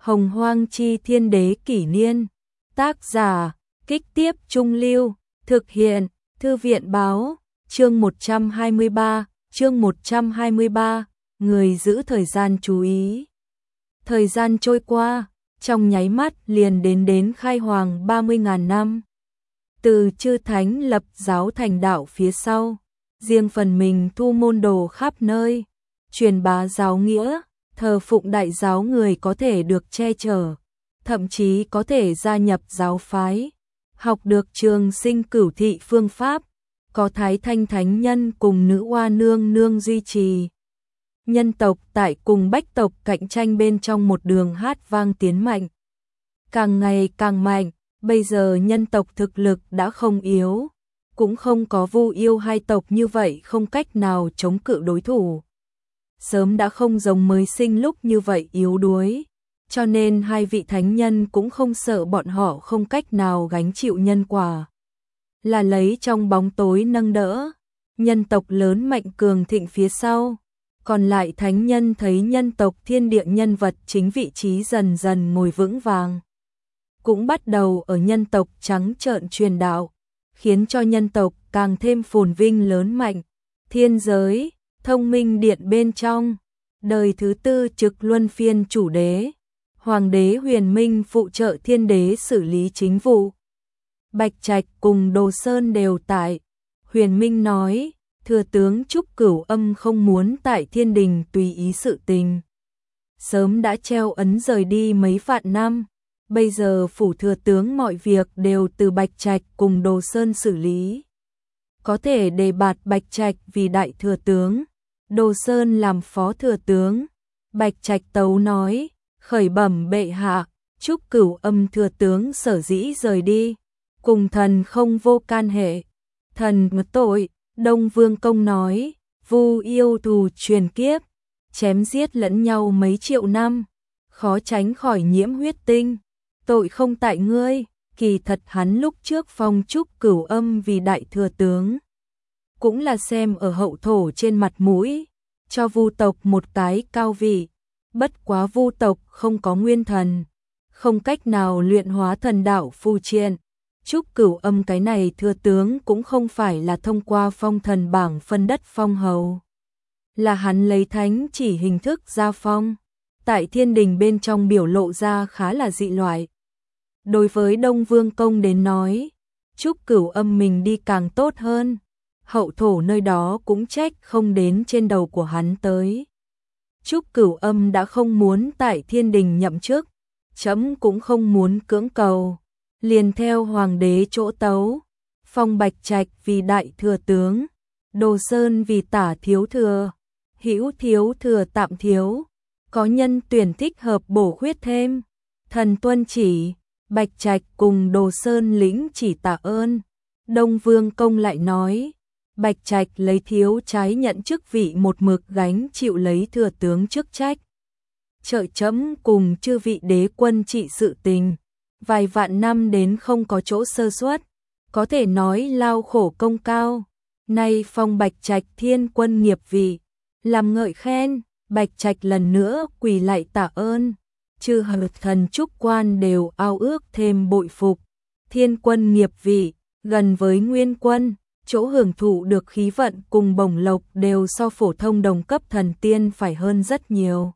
Hồng Hoang Chi Thiên Đế Kỷ Niên. Tác giả, Kích Tiếp Trung Lưu. Thực hiện, Thư viện Báo. Chương 123, người giữ thời gian chú ý. Thời gian trôi qua, trong nháy mắt liền đến khai hoàng 30.000 năm. Từ chư thánh lập giáo thành đạo phía sau, riêng phần mình thu môn đồ khắp nơi, truyền bá giáo nghĩa, thờ phụng đại giáo người có thể được che chở, thậm chí có thể gia nhập giáo phái, học được trường sinh cửu thị phương pháp, có Thái Thanh Thánh Nhân cùng Nữ Hoa Nương Nương duy trì. Nhân tộc tại cùng bách tộc cạnh tranh bên trong một đường hát vang tiến mạnh. Càng ngày càng mạnh, bây giờ nhân tộc thực lực đã không yếu, cũng không có Vu Yêu hai tộc như vậy không cách nào chống cự đối thủ. Sớm đã không giống mới sinh lúc như vậy yếu đuối, cho nên hai vị thánh nhân cũng không sợ bọn họ không cách nào gánh chịu nhân quả. Là lấy trong bóng tối nâng đỡ, nhân tộc lớn mạnh cường thịnh phía sau, còn lại thánh nhân thấy nhân tộc thiên địa nhân vật chính vị trí dần dần ngồi vững vàng. Cũng bắt đầu ở nhân tộc trắng trợn truyền đạo, khiến cho nhân tộc càng thêm phồn vinh lớn mạnh. Thiên giới, thông minh điện bên trong, đời thứ tư trực luân phiên chủ đế, hoàng đế Huyền Minh phụ trợ thiên đế xử lý chính vụ. Bạch Trạch cùng Đồ Sơn đều tại. Huyền Minh nói, thừa tướng Trúc Cửu Âm không muốn tại thiên đình tùy ý sự tình. Sớm đã treo ấn rời đi mấy vạn năm, bây giờ phủ thừa tướng mọi việc đều từ Bạch Trạch cùng Đồ Sơn xử lý. Có thể đề bạt Bạch Trạch vì đại thừa tướng, Đồ Sơn làm phó thừa tướng. Bạch Trạch tấu nói, khởi bẩm bệ hạ, Trúc Cửu Âm thừa tướng sở dĩ rời đi, cùng thần không vô can hệ. Thần ngất tội. Đông Vương Công nói, Vu Yêu thù truyền kiếp, chém giết lẫn nhau mấy triệu năm, khó tránh khỏi nhiễm huyết tinh. Tội không tại ngươi, kỳ thật hắn lúc trước phong Trúc Cửu Âm vì đại thừa tướng, cũng là xem ở hậu thổ trên mặt mũi, cho Vu tộc một cái cao vị. Bất quá Vu tộc không có nguyên thần, không cách nào luyện hóa thần đạo phù triện. Trúc Cửu Âm cái này thừa tướng cũng không phải là thông qua phong thần bảng phân đất phong hầu, là hắn lấy thánh chỉ hình thức ra phong, tại thiên đình bên trong biểu lộ ra khá là dị loại. Đối với Đông Vương Công đến nói, Trúc Cửu Âm mình đi càng tốt hơn, hậu thổ nơi đó cũng trách không đến trên đầu của hắn tới. Trúc Cửu Âm đã không muốn tại thiên đình nhậm chức, chấm cũng không muốn cưỡng cầu, liền theo hoàng đế chỗ tấu, phong Bạch Trạch vì đại thừa tướng, Đồ Sơn vì tả thiếu thừa, hữu thiếu thừa tạm thiếu, có nhân tuyển thích hợp bổ khuyết thêm. Thần tuân chỉ, Bạch Trạch cùng Đồ Sơn lĩnh chỉ tạ ơn. Đông Vương Công lại nói, Bạch Trạch lấy thiếu trái nhận chức vị một mực gánh chịu lấy thừa tướng chức trách, trợ chấm cùng chư vị đế quân trị sự tình, vài vạn năm đến không có chỗ sơ suất, có thể nói lao khổ công cao. Nay phong Bạch Trạch thiên quân nghiệp vị, làm ngợi khen. Bạch Trạch lần nữa quỳ lạy tạ ơn, chư hợp thần trúc quan đều ao ước thêm bội phục. Thiên quân nghiệp vị, gần với nguyên quân, chỗ hưởng thụ được khí vận cùng bổng lộc đều so phổ thông đồng cấp thần tiên phải hơn rất nhiều.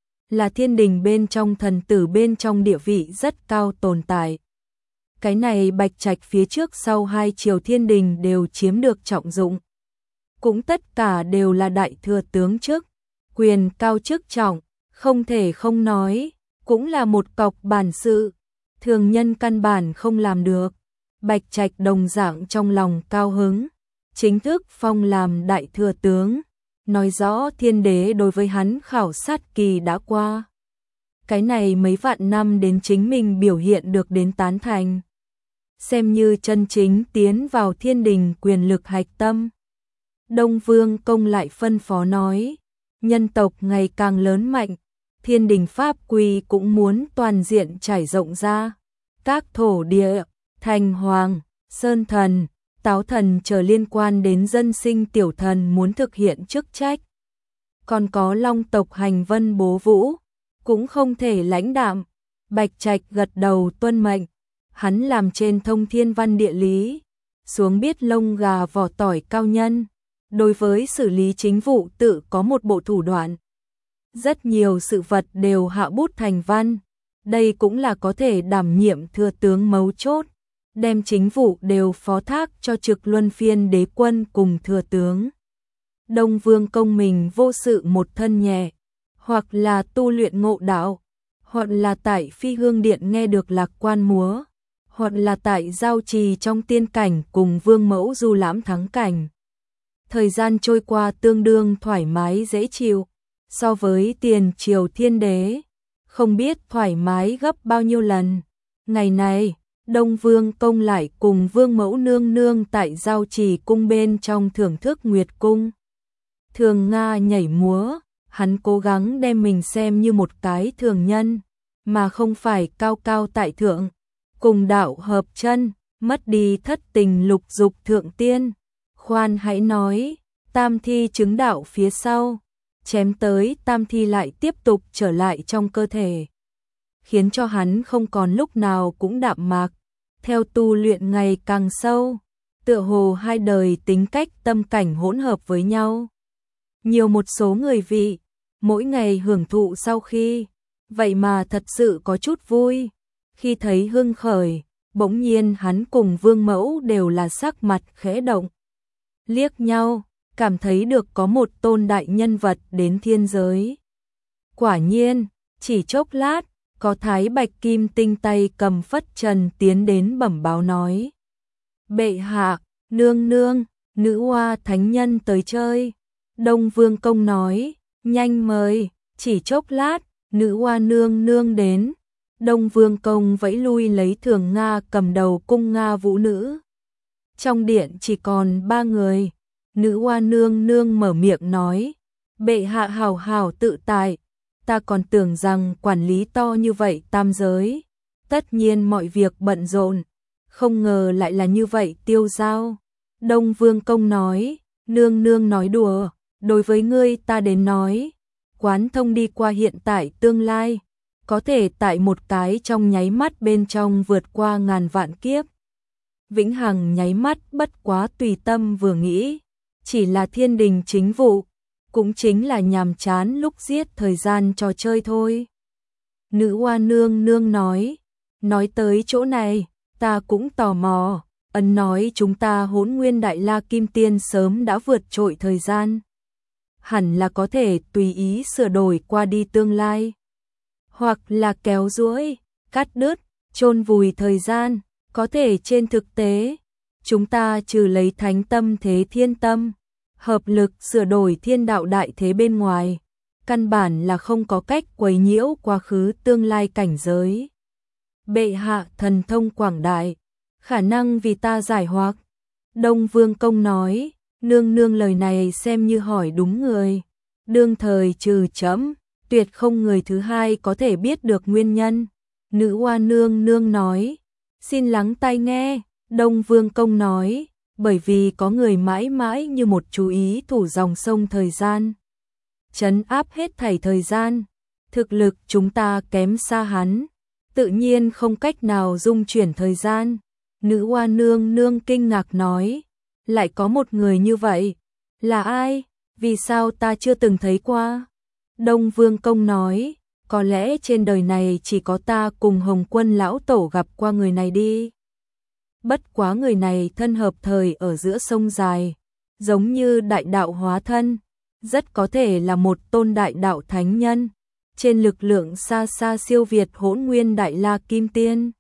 Là thiên đình bên trong thần tử bên trong địa vị rất cao tồn tại. Cái này Bạch Trạch phía trước sau hai triều thiên đình đều chiếm được trọng dụng. Cũng tất cả đều là đại thừa tướng chức, quyền cao chức trọng, không thể không nói, cũng là một cọc bản sự, thường nhân căn bản không làm được. Bạch Trạch đồng dạng trong lòng cao hứng, chính thức phong làm đại thừa tướng, nói rõ thiên đế đối với hắn khảo sát kỳ đã qua. Cái này mấy vạn năm đến chính mình biểu hiện được đến tán thành, xem như chân chính tiến vào thiên đình quyền lực hạch tâm. Đông Vương Công lại phân phó nói, nhân tộc ngày càng lớn mạnh, thiên đình pháp quy cũng muốn toàn diện trải rộng ra. Các thổ địa, thành hoàng, sơn thần, táo thần trở liên quan đến dân sinh tiểu thần muốn thực hiện chức trách. Còn có long tộc hành vân bố vũ, cũng không thể lãnh đạm, Bạch Trạch gật đầu tuân mệnh, hắn làm trên thông thiên văn địa lý, xuống biết lông gà vỏ tỏi cao nhân, đối với xử lý chính vụ tự có một bộ thủ đoạn. Rất nhiều sự vật đều hạ bút thành văn, đây cũng là có thể đảm nhiệm thừa tướng mấu chốt, đem chính vụ đều phó thác cho trực luân phiên đế quân cùng thừa tướng. Đông Vương Công mình vô sự một thân nhẹ, hoặc là tu luyện ngộ đạo, hoặc là tại Phi Hương Điện nghe được lạc quan múa, hoặc là tại giao trì trong tiên cảnh cùng vương mẫu du lãm thắng cảnh. Thời gian trôi qua tương đương thoải mái dễ chịu, so với tiền triều thiên đế, không biết thoải mái gấp bao nhiêu lần. Ngày này, Đông Vương Công lại cùng vương mẫu nương nương tại giao trì cung bên trong thưởng thức Nguyệt Cung. Thường Nga nhảy múa, hắn cố gắng đem mình xem như một cái thường nhân, mà không phải cao cao tại thượng, cùng đạo hợp chân, mất đi thất tình lục dục thượng tiên. Khoan hãy nói, tam thi chứng đạo phía sau, chém tới tam thi lại tiếp tục trở lại trong cơ thể, khiến cho hắn không còn lúc nào cũng đạm mạc, theo tu luyện ngày càng sâu, tựa hồ hai đời tính cách tâm cảnh hỗn hợp với nhau. Nhiều một số người vị, mỗi ngày hưởng thụ sau khi, vậy mà thật sự có chút vui, khi thấy hưng khởi, bỗng nhiên hắn cùng vương mẫu đều là sắc mặt khẽ động. Liếc nhau, cảm thấy được có một tôn đại nhân vật đến thiên giới. Quả nhiên, chỉ chốc lát, có Thái Bạch Kim Tinh tay cầm phất trần tiến đến bẩm báo nói. Bệ hạ, nương nương, nữ hoa thánh nhân tới chơi. Đông Vương Công nói, nhanh mời, chỉ chốc lát, nữ hoa nương nương đến. Đông Vương Công vẫy lui lấy Thường Nga cầm đầu cung Nga vũ nữ. Trong điện chỉ còn 3 người, nữ hoa nương nương mở miệng nói, bệ hạ hào hào tự tại, ta còn tưởng rằng quản lý to như vậy tam giới, tất nhiên mọi việc bận rộn, không ngờ lại là như vậy tiêu dao. Đông Vương Công nói, nương nương nói đùa, đối với ngươi ta đến nói, quán thông đi qua hiện tại tương lai, có thể tại một cái trong nháy mắt bên trong vượt qua ngàn vạn kiếp. Vĩnh hằng nháy mắt bất quá tùy tâm vừa nghĩ, chỉ là thiên đình chính vụ, cũng chính là nhàm chán lúc giết thời gian trò chơi thôi. Nữ hoa nương nương nói tới chỗ này, ta cũng tò mò, ấn nói chúng ta Hỗn Nguyên Đại La Kim Tiên sớm đã vượt trội thời gian. Hẳn là có thể tùy ý sửa đổi qua đi tương lai, hoặc là kéo duỗi, cắt đứt, chôn vùi thời gian, có thể trên thực tế, chúng ta trừ lấy thánh tâm thế thiên tâm, hợp lực sửa đổi thiên đạo đại thế bên ngoài, căn bản là không có cách quấy nhiễu quá khứ tương lai cảnh giới. Bệ hạ thần thông quảng đại, khả năng vì ta giải hoặc. Đông Vương Công nói, nương nương lời này xem như hỏi đúng người, đương thời trừ trẫm, tuyệt không người thứ hai có thể biết được nguyên nhân. Nữ hoa nương nương nói, xin lắng tai nghe. Đông Vương Công nói, bởi vì có người mãi mãi như một chú ý thủ dòng sông thời gian, trấn áp hết thảy thời gian, thực lực chúng ta kém xa hắn, tự nhiên không cách nào dung chuyển thời gian. Nữ hoa nương nương kinh ngạc nói, lại có một người như vậy, là ai, vì sao ta chưa từng thấy qua? Đông Vương Công nói, có lẽ trên đời này chỉ có ta cùng Hồng Quân lão tổ gặp qua người này đi. Bất quá người này thân hợp thời ở giữa sông dài, giống như đại đạo hóa thân, rất có thể là một tôn đại đạo thánh nhân, trên lực lượng xa xa siêu việt Hỗn Nguyên Đại La Kim Tiên.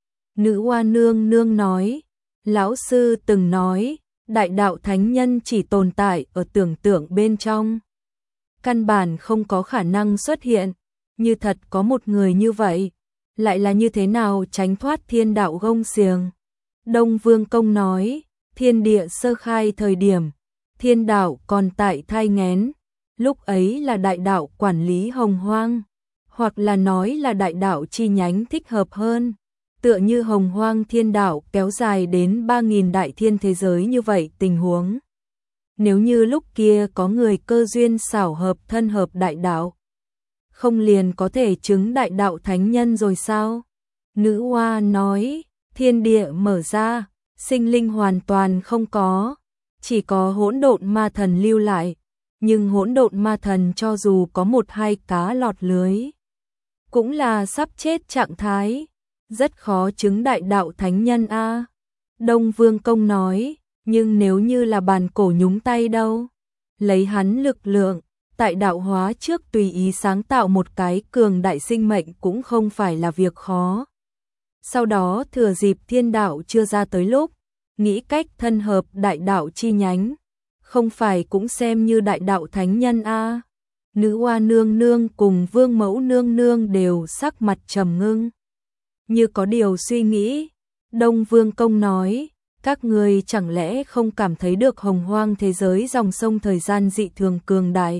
Nữ hoa nương nương nói, lão sư từng nói, đại đạo thánh nhân chỉ tồn tại ở tưởng tượng bên trong, căn bản không có khả năng xuất hiện, như thật có một người như vậy, lại là như thế nào tránh thoát thiên đạo gông xiềng. Đông Vương Công nói, thiên địa sơ khai thời điểm, thiên đạo còn tại thai nghén, lúc ấy là đại đạo quản lý hồng hoang, hoặc là nói là đại đạo chi nhánh thích hợp hơn, tựa như hồng hoang thiên đạo kéo dài đến 3.000 đại thiên thế giới như vậy tình huống. Nếu như lúc kia có người cơ duyên xảo hợp thân hợp đại đạo, không liền có thể chứng đại đạo thánh nhân rồi sao? Nữ hoa nói, thiên địa mở ra, sinh linh hoàn toàn không có, chỉ có hỗn độn ma thần lưu lại, nhưng hỗn độn ma thần cho dù có một hai cá lọt lưới, cũng là sắp chết trạng thái, rất khó chứng đại đạo thánh nhân a. Đông Vương Công nói, nhưng nếu như là bàn cổ nhúng tay đâu, lấy hắn lực lượng, tại đạo hóa trước tùy ý sáng tạo một cái cường đại sinh mệnh cũng không phải là việc khó. Sau đó thừa dịp thiên đạo chưa ra tới lúc, nghĩ cách thân hợp đại đạo chi nhánh, không phải cũng xem như đại đạo thánh nhân a. Nữ hoa nương nương cùng vương mẫu nương nương đều sắc mặt trầm ngưng, như có điều suy nghĩ. Đông Vương Công nói, các người chẳng lẽ không cảm thấy được hồng hoang thế giới dòng sông thời gian dị thường cường đại,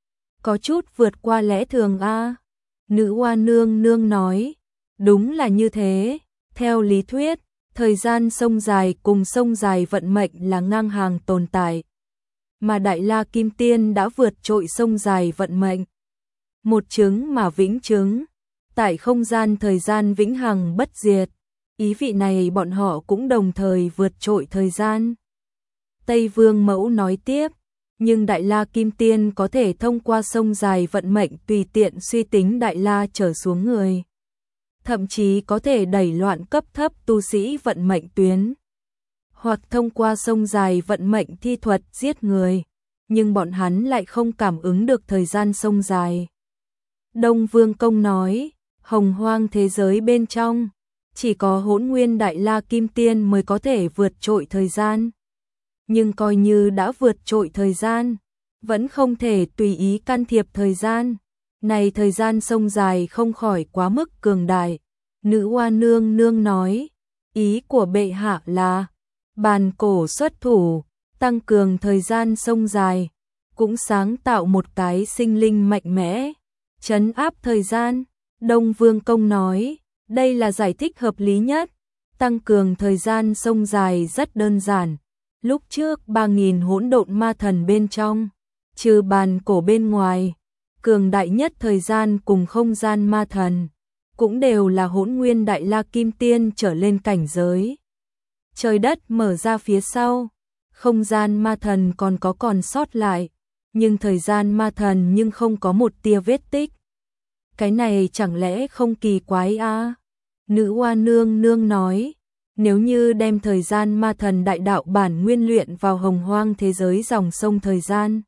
có chút vượt qua lẽ thường a. Nữ hoa nương nương nói, đúng là như thế, theo lý thuyết, thời gian sông dài cùng sông dài vận mệnh là ngang hàng tồn tại, mà Đại La Kim Tiên đã vượt trội sông dài vận mệnh. Một chứng mà vĩnh chứng, tại không gian thời gian vĩnh hằng bất diệt, ý vị này bọn họ cũng đồng thời vượt trội thời gian. Tây Vương Mẫu nói tiếp, nhưng Đại La Kim Tiên có thể thông qua sông dài vận mệnh tùy tiện suy tính Đại La trở xuống người, thậm chí có thể đẩy loạn cấp thấp tu sĩ vận mệnh tuyến, hoặc thông qua sông dài vận mệnh thi thuật giết người, nhưng bọn hắn lại không cảm ứng được thời gian sông dài. Đông Vương Công nói, hồng hoang thế giới bên trong, chỉ có Hỗn Nguyên Đại La Kim Tiên mới có thể vượt trội thời gian. Nhưng coi như đã vượt trội thời gian, vẫn không thể tùy ý can thiệp thời gian. Này thời gian sông dài không khỏi quá mức cường đại. Nữ hoa nương nương nói, ý của bệ hạ là, bàn cổ xuất thủ, tăng cường thời gian sông dài, cũng sáng tạo một cái sinh linh mạnh mẽ, trấn áp thời gian. Đông Vương Công nói, đây là giải thích hợp lý nhất, tăng cường thời gian sông dài rất đơn giản. Lúc trước 3.000 hỗn độn ma thần bên trong, trừ bàn cổ bên ngoài, cường đại nhất thời gian cùng không gian ma thần, cũng đều là Hỗn Nguyên Đại La Kim Tiên trở lên cảnh giới. Trời đất mở ra phía sau, không gian ma thần còn sót lại, nhưng thời gian ma thần nhưng không có một tia vết tích. Cái này chẳng lẽ không kỳ quái a? Nữ hoa nương nương nói, nếu như đem thời gian ma thần đại đạo bản nguyên luyện vào hồng hoang thế giới dòng sông thời gian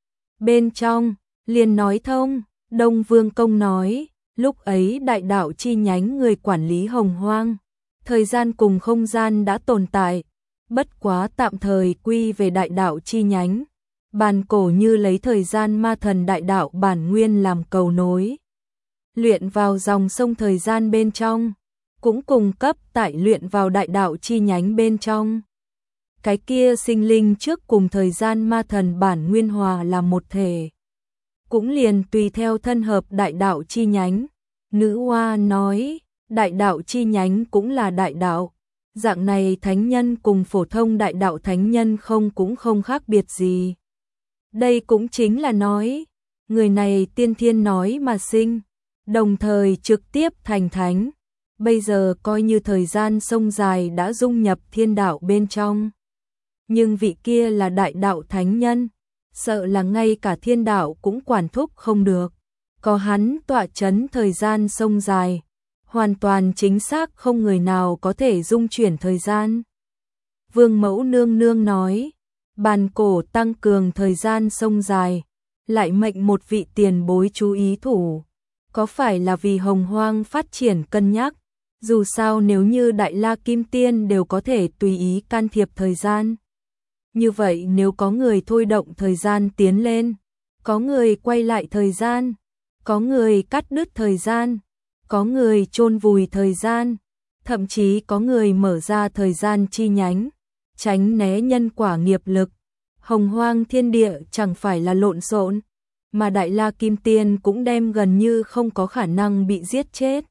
bên trong, liền nói thông. Đông Vương Công nói, lúc ấy đại đạo chi nhánh người quản lý hồng hoang, thời gian cùng không gian đã tồn tại, bất quá tạm thời quy về đại đạo chi nhánh. Bàn cổ như lấy thời gian ma thần đại đạo bản nguyên làm cầu nối, luyện vào dòng sông thời gian bên trong, cũng cung cấp tại luyện vào đại đạo chi nhánh bên trong. Cái kia sinh linh trước cùng thời gian ma thần bản nguyên hòa là một thể, cũng liền tùy theo thân hợp đại đạo chi nhánh. Nữ hoa nói, đại đạo chi nhánh cũng là đại đạo, dạng này thánh nhân cùng phổ thông đại đạo thánh nhân cũng không khác biệt gì. Đây cũng chính là nói, người này tiên thiên nói mà sinh, đồng thời trực tiếp thành thánh. Bây giờ coi như thời gian sông dài đã dung nhập thiên đạo bên trong, nhưng vị kia là đại đạo thánh nhân, sợ là ngay cả thiên đạo cũng quản thúc không được. Có hắn tọa chấn thời gian sông dài, hoàn toàn chính xác không người nào có thể dung chuyển thời gian. Vương Mẫu nương nương nói, bàn cổ tăng cường thời gian sông dài, lại mệnh một vị tiền bối chú ý thủ, có phải là vì hồng hoang phát triển cân nhắc? Dù sao nếu như Đại La Kim Tiên đều có thể tùy ý can thiệp thời gian, như vậy nếu có người thôi động thời gian tiến lên, có người quay lại thời gian, có người cắt đứt thời gian, có người chôn vùi thời gian, thậm chí có người mở ra thời gian chi nhánh, tránh né nhân quả nghiệp lực, hồng hoang thiên địa chẳng phải là lộn xộn, mà Đại La Kim Tiên cũng đem gần như không có khả năng bị giết chết.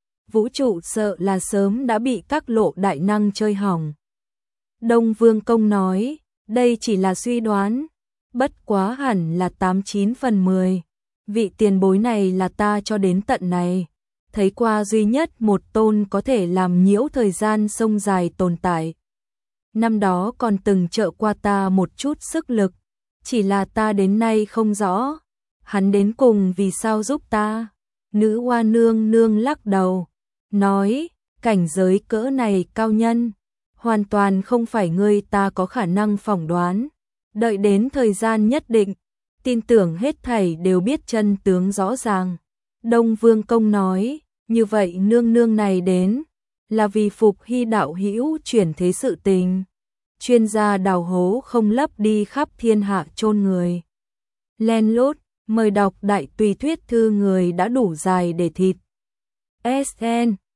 Vũ trụ sợ là sớm đã bị các lộ đại năng chơi hỏng. Đông Vương Công nói, đây chỉ là suy đoán, bất quá hẳn là 89 phần 10. Vị tiền bối này là ta cho đến tận này thấy qua duy nhất một tôn có thể làm nhiễu thời gian sông dài tồn tại. Năm đó còn từng trợ qua ta một chút sức lực, chỉ là ta đến nay không rõ, hắn đến cùng vì sao giúp ta. Nữ Hoa nương nương lắc đầu, nói, cảnh giới cỡ này cao nhân, hoàn toàn không phải ngươi ta có khả năng phỏng đoán. Đợi đến thời gian nhất định, tin tưởng hết thảy đều biết chân tướng rõ ràng. Đông Vương Công nói, như vậy nương nương này đến, là vì Phục Hy đạo hữu chuyển thế sự tình. Chuyên gia đào hố không lấp đi khắp thiên hạ chôn người. Len lút, mời đọc đại tùy thuyết thư người đã đủ dài để thịt. SN